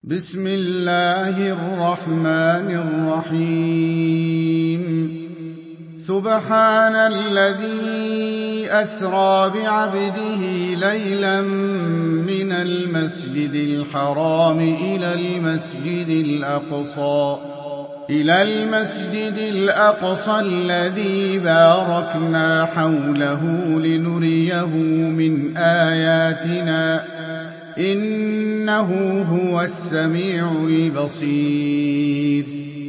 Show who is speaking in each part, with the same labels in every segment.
Speaker 1: بسم الله الرحمن الرحيم سبحان الذي أسرى بعبده ليلا من المسجد الحرام إلى المسجد الأقصى الذي باركنا حوله لنريه من آياتنا إنه هو السميع البصير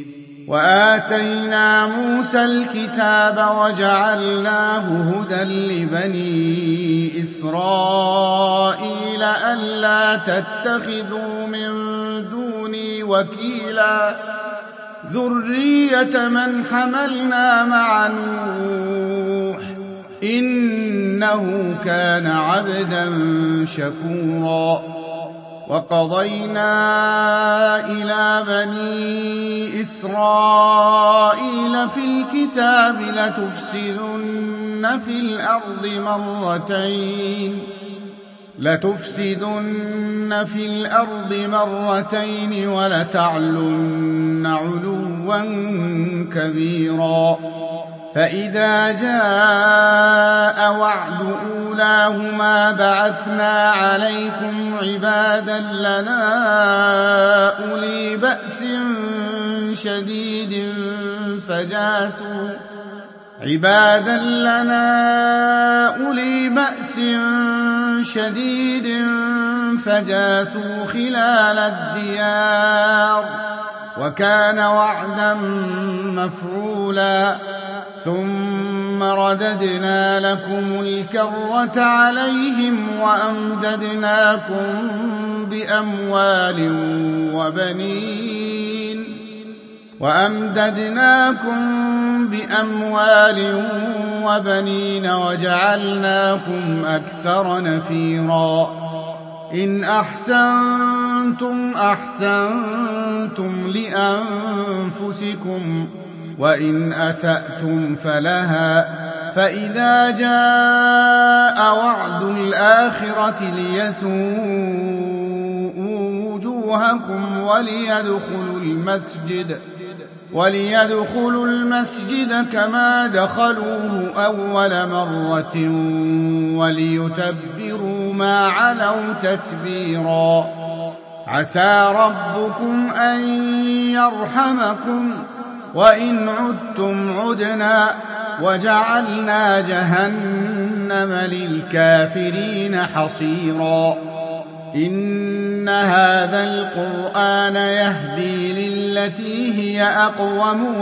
Speaker 1: وآتينا موسى الكتاب وجعلناه هدى لبني إسرائيل ألا تتخذوا من دوني وكيلا ذرية من حملنا مع نوح إنه كان عبدا شكورا وقضينا إلى بني إسرائيل في الكتاب لتفسدن في الأرض مرتين ولتعلن علوا كبيرا فإذا جاء وعد أولاهما بعثنا عليكم عبادا لنا أولي بأس شديد فجاسوا خلال الديار وكان وعدا مفعولا ثم رددنا لكم الكرة عليهم وأمددناكم بأموال وبنين وجعلناكم أكثر نفيرا إن أحسنتم لأنفسكم وإن أسأتم فلها فإذا جاء وعد الآخرة ليسوءوا وجوهكم وليدخلوا المسجد كما دخلوه أول مرة وليتبروا ما علوا تتبيرا عسى ربكم أن يرحمكم وإن عدتم عدنا وجعلنا جهنم للكافرين حصيرا إن هذا القرآن يهدي للتي هي أقوم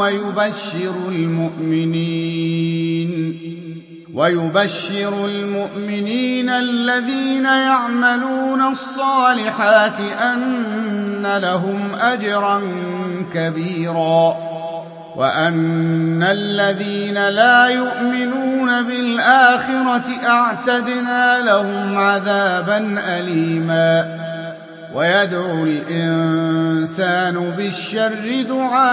Speaker 1: ويبشر المؤمنين الذين يعملون الصالحات أن لهم أجرا كبيرا وأن الذين لا يؤمنون بالآخرة أعتدنا لهم عذابا أليما ويدعو الإنسان بالشر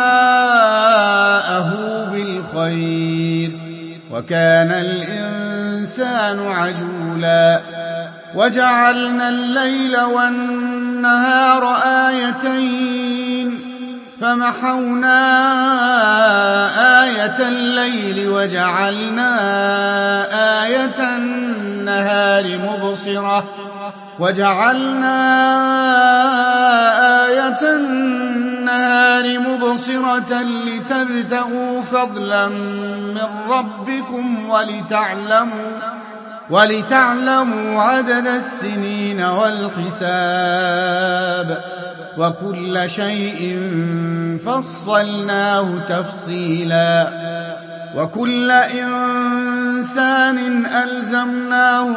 Speaker 1: دعاءه بالخير وكان الإنسان عجولا وجعلنا الليل والنهار آيتين فمحونا آية الليل وجعلنا آية النهار مبصرة لتبتغوا فضلا من ربكم ولتعلموا عدد السنين والحساب وكل شيء فصلناه تفصيلا وكل إنسان ألزمناه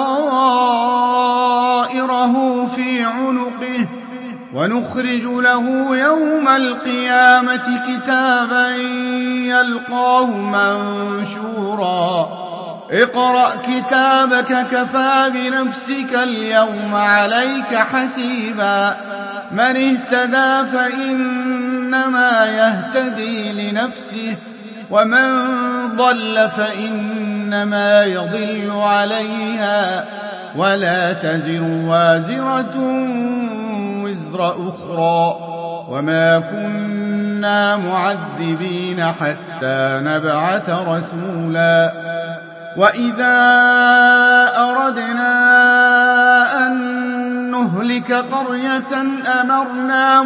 Speaker 1: طائره في عنقه ونخرج له يوم القيامة كتابا يلقاه منشورا اقرأ كتابك كفى بنفسك اليوم عليك حسيبا من اهتدى فإنما يهتدي لنفسه ومن ضل فإنما يضل عليها ولا تزر وازرة وزر أخرى وما كنا معذبين حتى نبعث رسولا وإذا أردنا أن نهلك قرية أمرنا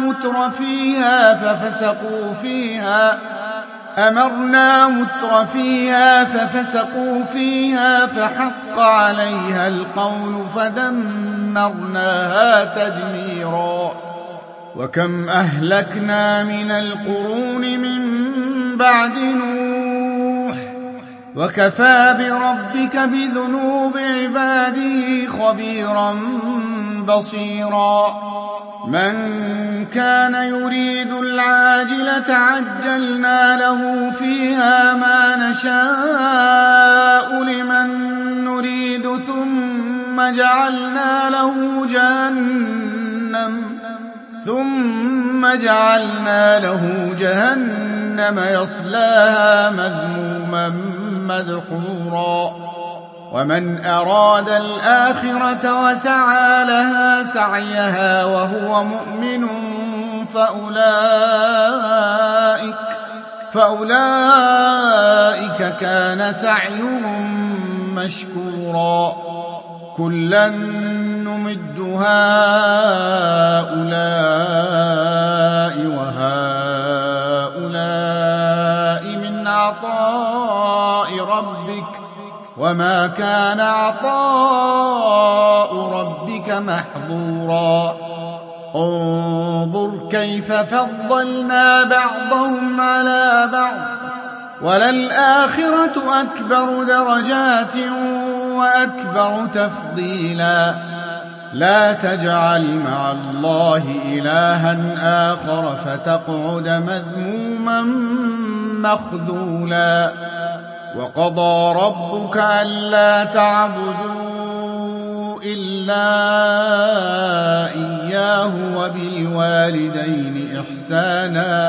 Speaker 1: متر فيها ففسقوا فيها فحق عليها القول فدمرناها تدميرا وكم أهلكنا من القرون من بعد نوح وكفى بربك بذنوب عباده خبيرا بصيرا من كان يريد العاجلة عجلنا له فيها ما نشاء لمن نريد ثم جعلنا له جهنم يصلاها مذموما مدحورا ومن أراد الآخرة وسعى لها سعيها وهو مؤمن فأولئك كان سعيهم مشكورا كلا نمد هؤلاء وهؤلاء من عطاء ربك وما كان عطاء ربك محظورا انظر كيف فضلنا بعضهم على بعض وللآخرة أكبر درجات وأكبر تفضيلا لا تجعل مع الله إلها آخر فتقعد مذموما مخذولا وقضى ربك ألا تعبدوا إلا إياه وبالوالدين إحسانا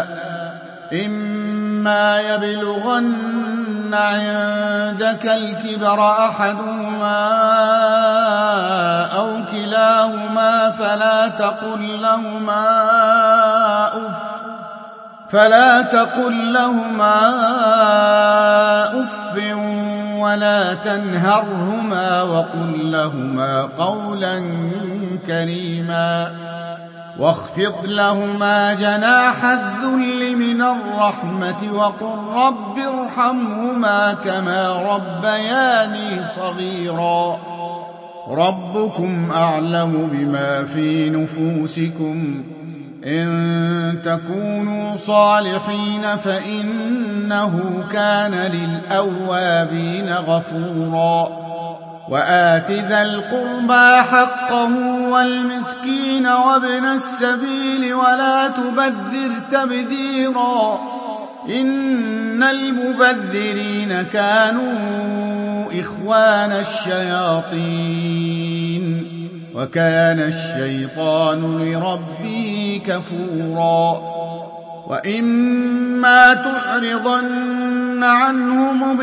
Speaker 1: إما يبلغن عندك الكبر أحدهما أو كلاهما فلا تقل لهما أف ولا تنهرهما وقل لهما قولا كريما واخفض لهما جناح الذل من الرحمة وقل رب ارحمهما كما ربياني صغيرا ربكم أعلم بما في نفوسكم إن تكونوا صالحين فإنه كان للأوابين غفورا وآت ذا القربى حقه والمسكين وابن السبيل ولا تبذر تبذيرا إن المبذرين كانوا إخوان الشياطين وكان الشيطان لربه كفورا وإما تعرضن عنهم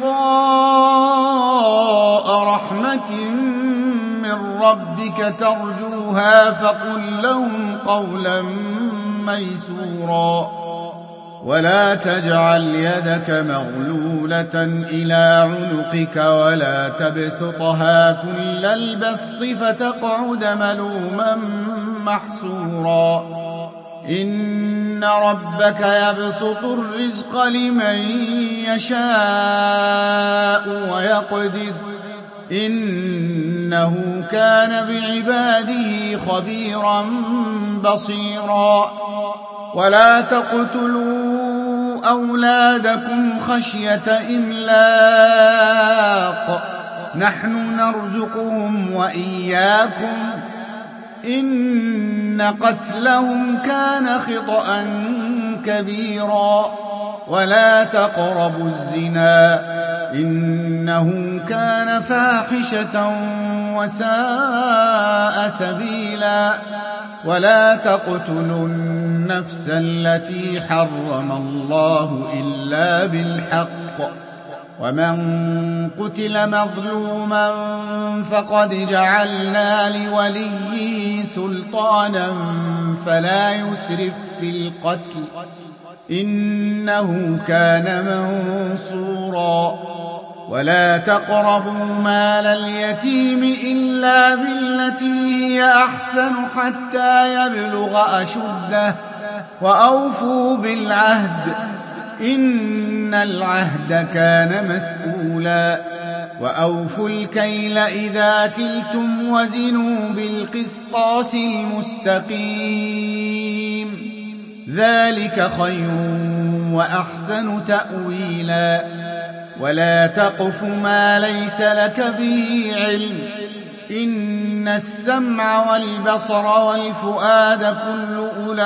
Speaker 1: ابتغاء رحمة من ربك ترجوها فقل لهم قولا ميسورا ولا تجعل يدك مغلولة إلى عنقك ولا تبسطها كل البسط فتقعد ملوما محسورا إن ربك يبسط الرزق لمن يشاء ويقدر إنه كان بعباده خبيرا بصيرا ولا تقتلوا أولادكم خشية إملاق نحن نرزقهم وإياكم إن قتلهم كان خطأ كبيرا ولا تقربوا الزنا إنه كان فاحشة وساء سبيلا ولا تقتلوا النفس التي حرم الله إلا بالحق ومن قتل مظلوما فقد جعلنا لوليه سلطانا فلا يسرف في القتل إنه كان منصورا ولا تقربوا مال اليتيم إلا بالتي هي أحسن حتى يبلغ أشده وأوفوا بالعهد إن العهد كان مسؤولا وأوفوا الكيل إذا كلتم وزنوا بالقسطاس المستقيم ذلك خير وأحسن تأويلا ولا تقف ما ليس لك به علم إن السمع والبصر والفؤاد كل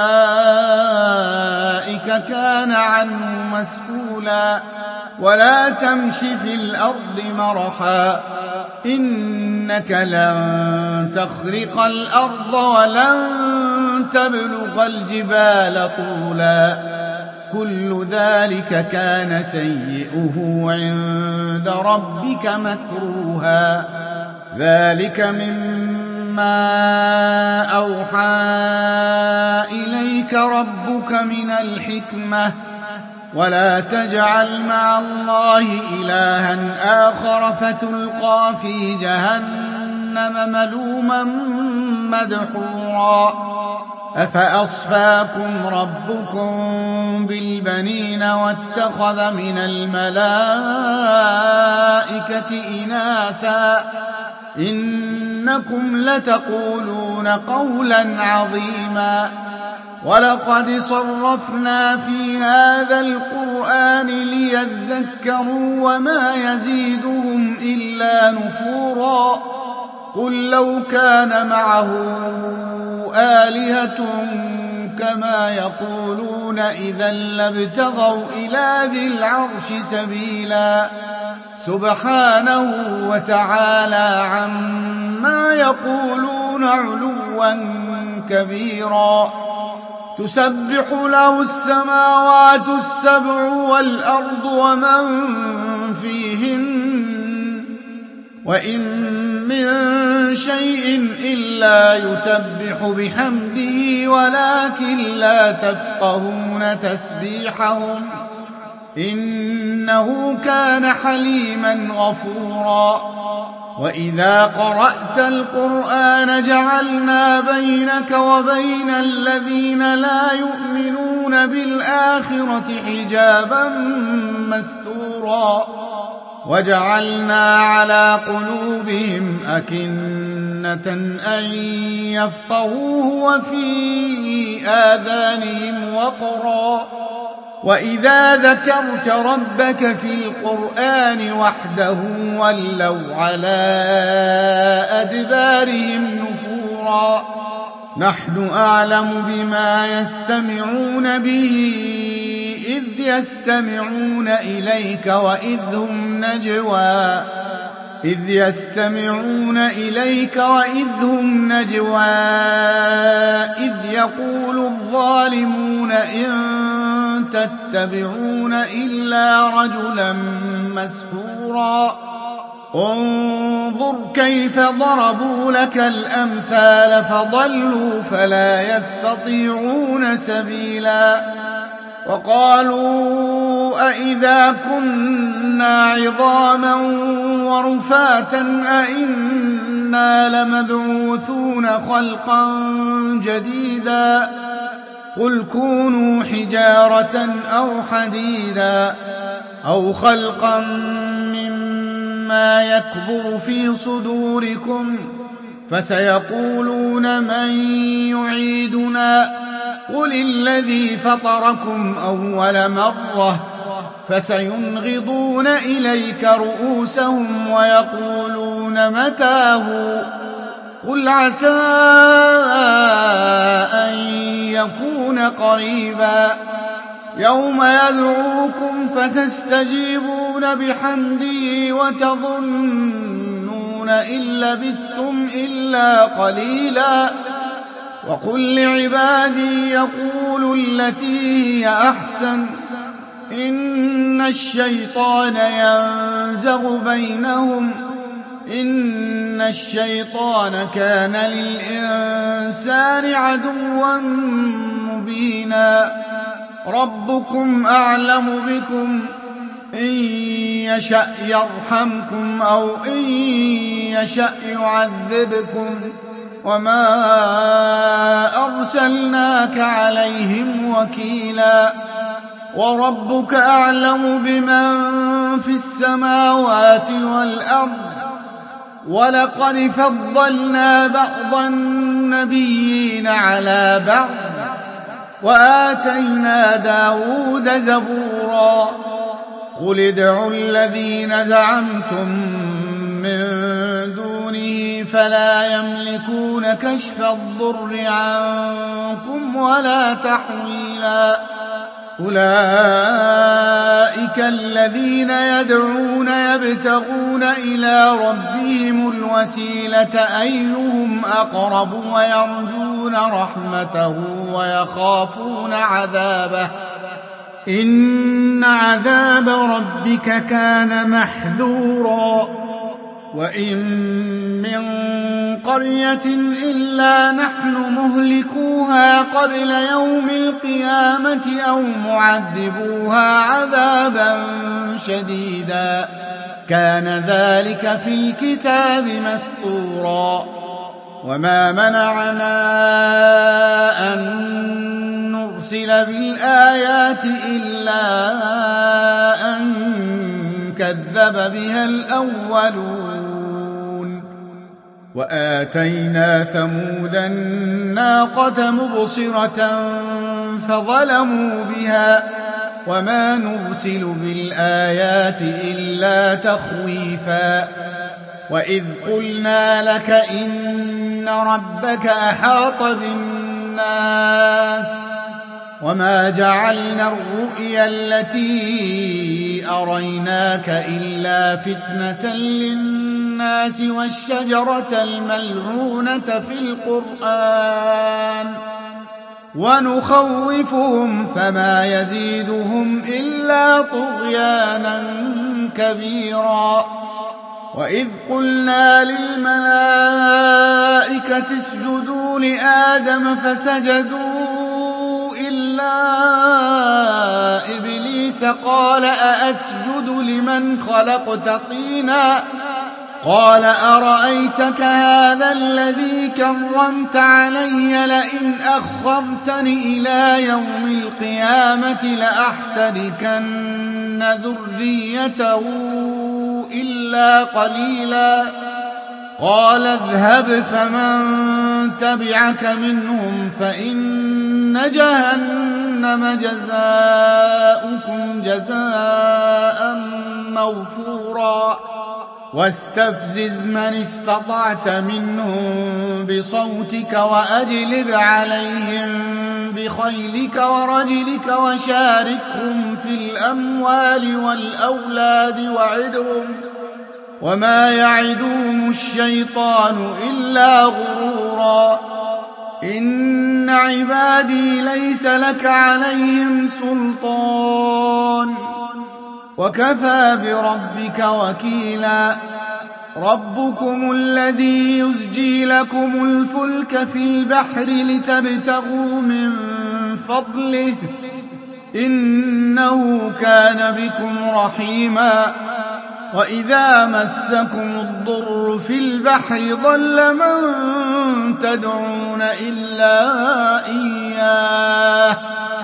Speaker 1: أولئك كان عنه مسؤولا ولا تمش في الأرض مرحا إنك لن تخرق الأرض ولن تبلغ الجبال طولا كل ذلك كان سيئه عند ربك مكروها ذلك مما أوحى إليك ربك من الحكمة ولا تجعل مع الله إلها آخر فتلقى في جهنم ملوما مدحورا أفأصفاكم ربكم بالبنين واتخذ من الملائكة إناثا إنكم لتقولون قولا عظيما ولقد صرفنا في هذا القرآن ليذكروا وما يزيدهم إلا نفورا قل لو كان معه آلهة كما يقولون إذا لابتغوا إلى ذي العرش سبيلا سبحانه وتعالى عما يقولون علوا كبيرا تسبح له السماوات السبع والأرض ومن فيهن وإن من شيء إلا يسبح بحمده ولكن لا تفقهون تسبيحهم إنه كان حليما غفورا وإذا قرأت القرآن جعلنا بينك وبين الذين لا يؤمنون بالآخرة حجابا مستورا وجعلنا على قلوبهم أكنة أن يفقهوه وفي آذانهم وقرا وإذا ذكرت ربك في القرآن وحده ولوا على أدبارهم نفورا نحن أعلم بما يستمعون به إذ يستمعون إليك وإذ هم نجوى إذ يقول الظالمون إن تتبعون إلا رجلا مسحورا انظر كيف ضربوا لك الأمثال فضلوا فلا يستطيعون سبيلا وقالوا أئذا كنا عظاما ورفاتا أئنا لمبعوثون خلقا جديدا قل كونوا حجارة أو حديدا أو خلقا مما يكبر في صدوركم فسيقولون من يعيدنا قل الذي فطركم أول مرة فسينغضون إليك رؤوسهم ويقولون متاه قل عسى أن يكون قريبا يوم يدعوكم فتستجيبون بحمده وتظنون إن لبثتم إلا قليلا وقل لعبادي يقولوا التي هي أحسن إن الشيطان ينزغ بينهم إن الشيطان كان للإنسان عدوا مبينا ربكم أعلم بكم إن يشأ يرحمكم أو إن يشأ يعذبكم وما أرسلناك عليهم وكيلا وربك أعلم بمن في السماوات والأرض ولقد فضلنا بعض النبيين على بعض وآتينا داود زبورا قل ادعوا الذين زعمتم من دونه فلا يملكون كشف الضر عنكم ولا تحويلا أولئك الذين يدعون يبتغون إلى ربهم الوسيلة أيهم أقرب ويرجون رحمته ويخافون عذابه إن عذاب ربك كان محذورا وإن من قرية إلا نحن مهلكوها قبل يوم القيامة أو معذبوها عذابا شديدا كان ذلك في الكتاب مسطورا وما منعنا أن نرسل بالآيات إلا أن كذب بها الأولون وآتينا ثمود الناقة مبصرة فظلموا بها وما نرسل بالآيات إلا تخويفا وإذ قلنا لك إن ربك أحاط بالناس وما جعلنا الرؤيا التي أريناك إلا فتنة للناس والشجرة الملعونة في القرآن ونخوفهم فما يزيدهم إلا طغيانا كبيرا وإذ قلنا للملائكة اسجدوا لآدم فسجدوا إلا إبليس قال أأسجد لمن خلقت طينا قال أرأيتك هذا الذي كرمت علي لئن أخرتني إلى يوم القيامة لأحتركن ذريته إلا قليلا قال اذهب فمن تبعك منهم فإن جهنم جزاؤكم جزاء موفورا واستفزز من استطعت منهم بصوتك وأجلب عليهم بخيلك ورجلك وشاركهم في الأموال والأولاد وعدهم وما يعدهم الشيطان إلا غرورا إن عبادي ليس لك عليهم سلطان وكفى بربك وكيلا ربكم الذي يزجي لكم الفلك في البحر لتبتغوا من فضله إنه كان بكم رحيما وإذا مسكم الضر في البحر ضل من تدعون إلا إياه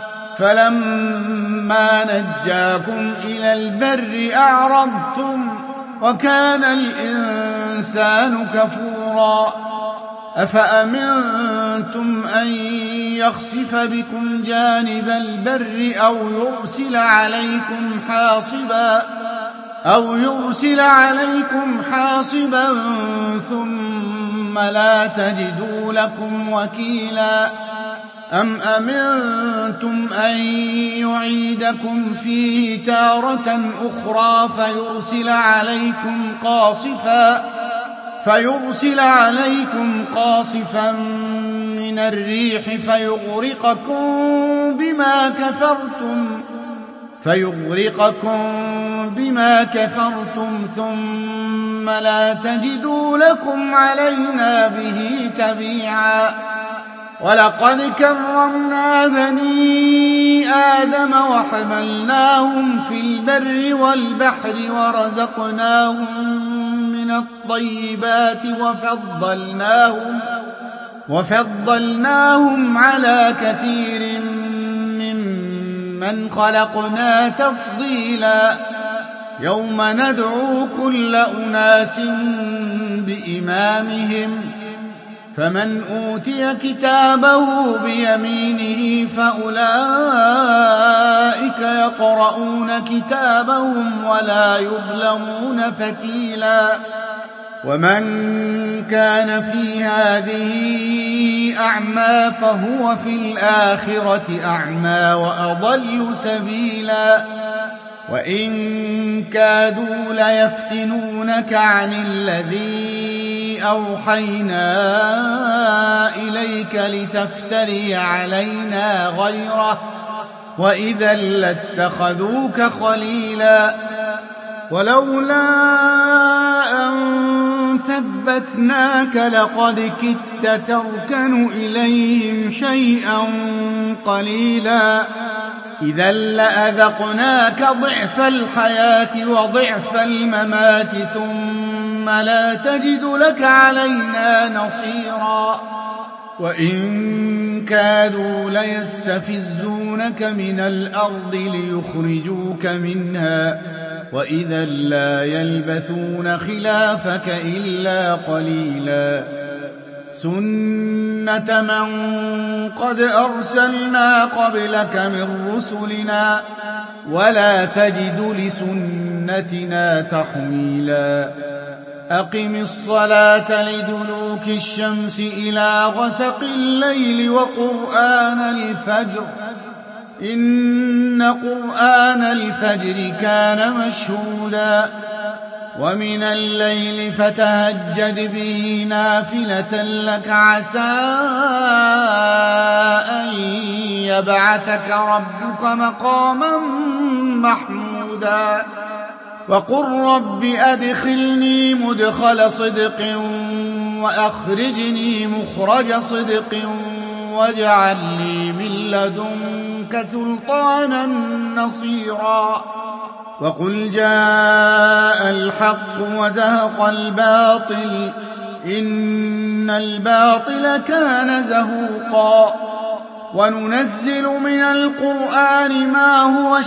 Speaker 1: فلما نجاكم إلى البر أعرضتم وكان الإنسان كفورا أفأمنتم أن يخسف بكم جانب البر أو يرسل عليكم حاصبا ثم لا تجدوا لكم وكيلا أم أمنتم أن يعيدكم فيه تارة أخرى فيرسل عليكم قاصفا من الريح فيغرقكم بما كفرتم فيغرقكم بما كفرتم ثم لا تجدوا لكم علينا به تبيعا. ولقد كرمنا بني آدم وحملناهم في البر والبحر ورزقناهم من الطيبات وفضلناهم على كثير ممن خلقنا تفضيلا. يوم ندعو كل أناس بإمامهم فمن أوتي كتابه بيمينه فأولئك يقرؤون كتابهم ولا يظلمون فتيلا. ومن كان في هذه أعمى فهو في الآخرة أعمى وأضل سبيلا. وإن كادوا ليفتنونك عن الذي أوحينا إليك لتفتري علينا غيره وإذا لاتخذوك خليلا. ولولا أن ثبتناك لقد كدت تركن إليهم شيئا قليلا. إذا لأذقناك ضعف الحياة وضعف الممات ثم لا تجد لك علينا نصيرا. وإن كادوا ليستفزونك من الأرض ليخرجوك منها وإذا لا يلبثون خلافك إلا قليلا. سنة من قد أرسلنا قبلك من رسلنا ولا تجد لسنتنا تحويلا. أقم الصلاة لدلوك الشمس إلى غسق الليل وقرآن الفجر إن قرآن الفجر كان مشهودا. ومن الليل فتهجد به نافلة لك عسى أن يبعثك ربك مقاما محمودا. وقل رب أدخلني مدخل صدق وأخرجني مخرج صدق واجعل لي من لدنك سلطانا نصيرا. وقل جاء الحق وزهق الباطل إن الباطل كان زهوقا. وننزل من القرآن ما هو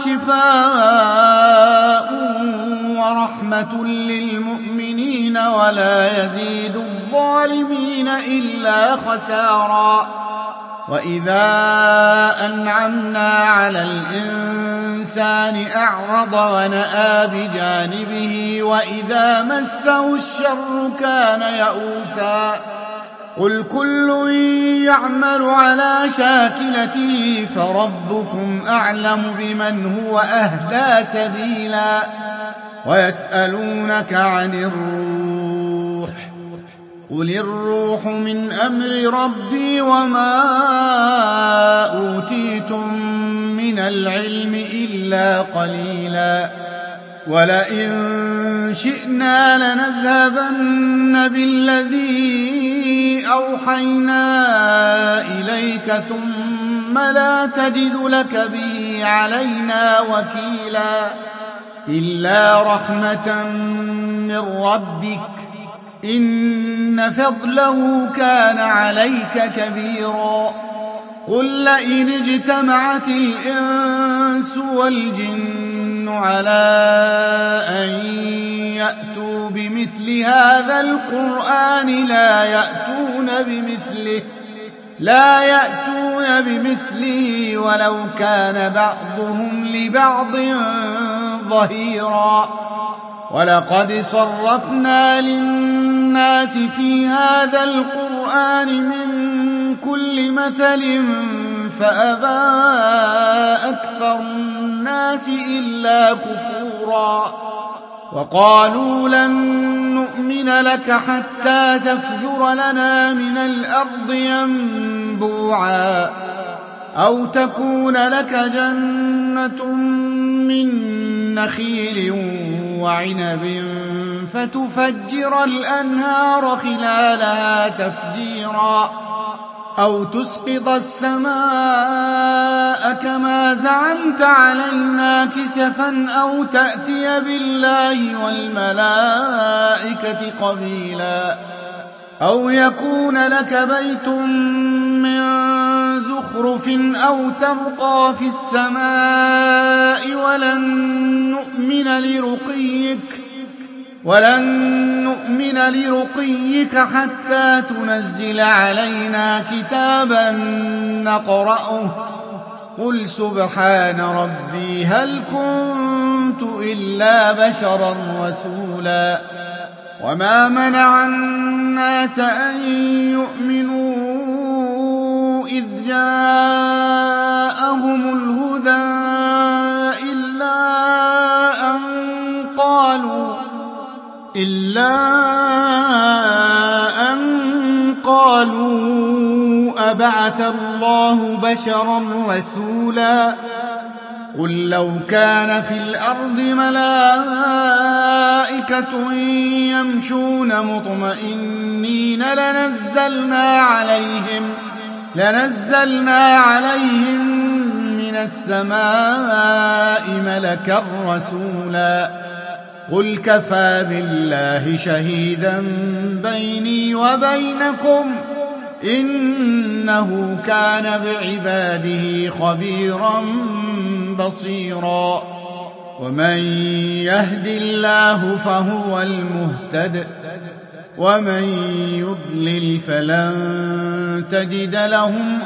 Speaker 1: شفاء ورحمة للمؤمنين ولا يزيد الظالمين إلا خسارا. وإذا أنعمنا على الإنسان أعرض ونأى بجانبه وإذا مسه الشر كان يئوسا. قل كل يعمل على شاكلته فربكم أعلم بمن هو أهدى سبيلا. ويسألونك عن الروح قل الروح من أمر ربي وما أوتيتم من العلم إلا قليلا. ولئن شئنا لنذهبن بالذي أوحينا إليك ثم لا تجد لك به علينا وكيلا. إلا رحمة من ربك إن فضله كان عليك كبيرا. قل لئن اجتمعت الإنس والجن على أن يأتوا بمثل هذا القرآن لا يأتون بمثله ولو كان بعضهم لبعض ظهيرا. ولقد صرفنا للناس في هذا القرآن من كل مثل فأبى أكثر الناس إلا كفورا. وقالوا لن نؤمن لك حتى تفجر لنا من الأرض ينبوعا أو تكون لك جنة من نخيل وعنب فتفجر الأنهار خلالها تفجيرا أو تسقط السماء كما زعمت علينا كسفا أو تأتي بالله والملائكة قبيلا أو يكون لك بيت من زخرف أو ترقى في السماء ولن نؤمن لرقيك حتى تنزل علينا كتابا نقرأه قل سبحان ربي هل كنت إلا بشرا رسولا وما منع الناس أن يؤمنوا إذ جاءهم الهدى إلا أن قالوا أبعث الله بشرا رسولا قل لو كان في الأرض ملائكة يمشون مطمئنين لنزلنا عليهم من السماء ملكا رسولا قل كفى بالله شهيدا بيني وبينكم إنه كان بعباده خبيرا بصيرا ومن يهد الله فهو المهتد ومن يضلل فلن تجد لهم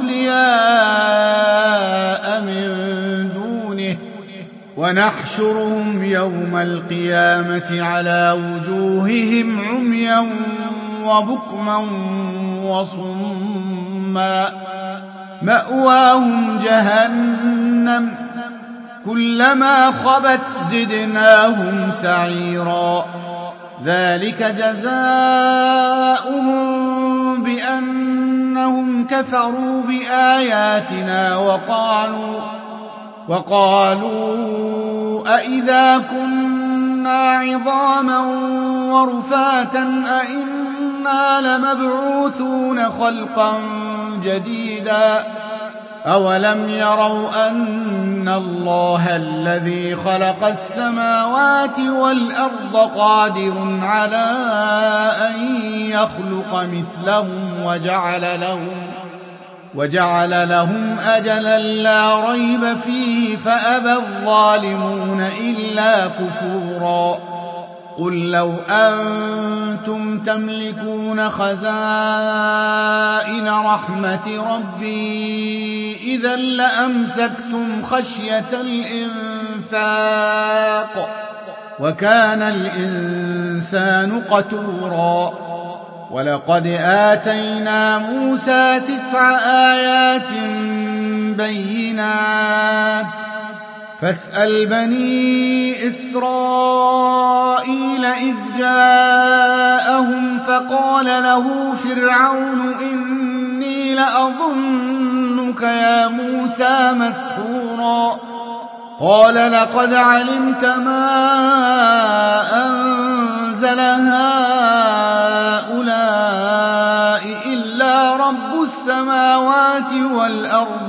Speaker 1: أولياء من دونه ونحشرهم يوم القيامة على وجوههم عميا وبكما وصما مأواهم جهنم كلما خبت زدناهم سعيرا ذلك جزاؤهم بأنهم كفروا بآياتنا وقالوا أئذا كنا عظاما ورفاتا أئنا لمبعوثون خلقا جديدا أولم يروا أن الله الذي خلق السماوات والأرض قادر على أن يخلق مثلهم وجعل لهم أجلا لا ريب فيه فأبى الظالمون إلا كفورا قل لو أنتم تملكون خزائن رحمة ربي إذا لأمسكتم خشية الإنفاق وكان الإنسان قتورا ولقد آتينا موسى 9 آيات بينات فاسأل بني إسرائيل إذ جاءهم فقال له فرعون إني لأظنك يا موسى مسحورا قال لقد علمت ما أنزل هؤلاء إلا رب السماوات والأرض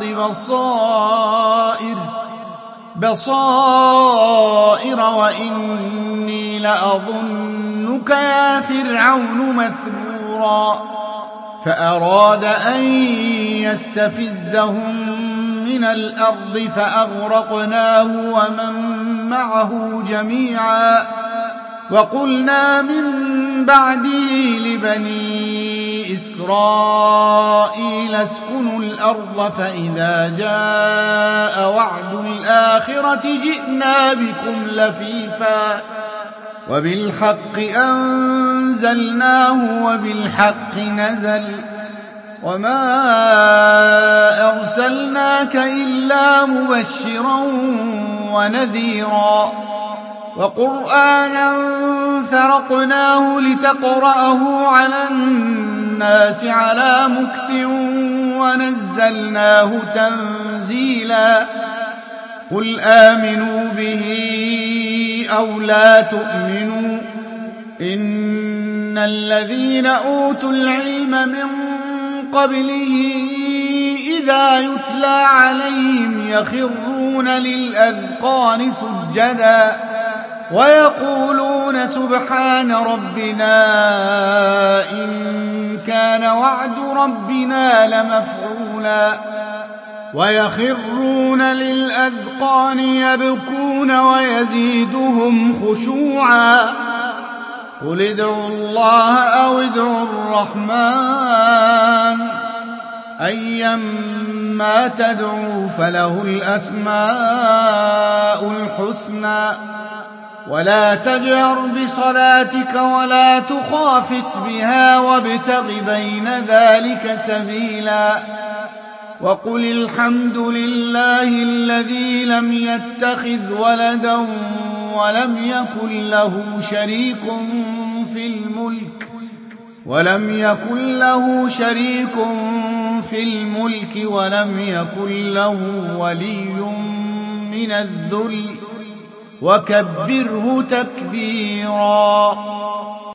Speaker 1: بصائر وإني لأظنك يا فرعون مثبورا فأراد أن يستفزهم من الأرض فأغرقناه ومن معه جميعا وقلنا من بعده لبني إسرائيل اسكنوا الأرض فإذا جاء وعد الآخرة جئنا بكم لفيفا وبالحق أنزلناه وبالحق نزل وما أرسلناك إلا مبشرا ونذيرا وقرآنا فرقناه لتقرأه على الناس على مكث ونزلناه تنزيلا قل آمنوا به أو لا تؤمنوا إن الذين أوتوا العلم من قبله إذا يتلى عليهم يخرون للأذقان سجدا ويقولون سبحان ربنا إن كان وعد ربنا لمفعولا ويخرون للأذقان يبكون ويزيدهم خشوعا قل ادعوا الله أو ادعوا الرحمن أيما تدعوا فله الأسماء الحسنى ولا تجهر بصلاتك ولا تخافت بها وابتغ بين ذلك سبيلا وقل الحمد لله الذي لم يتخذ ولدا ولم يكن له شريك في الملك ولم يكن له ولي من الذل وكبره تكبيرا.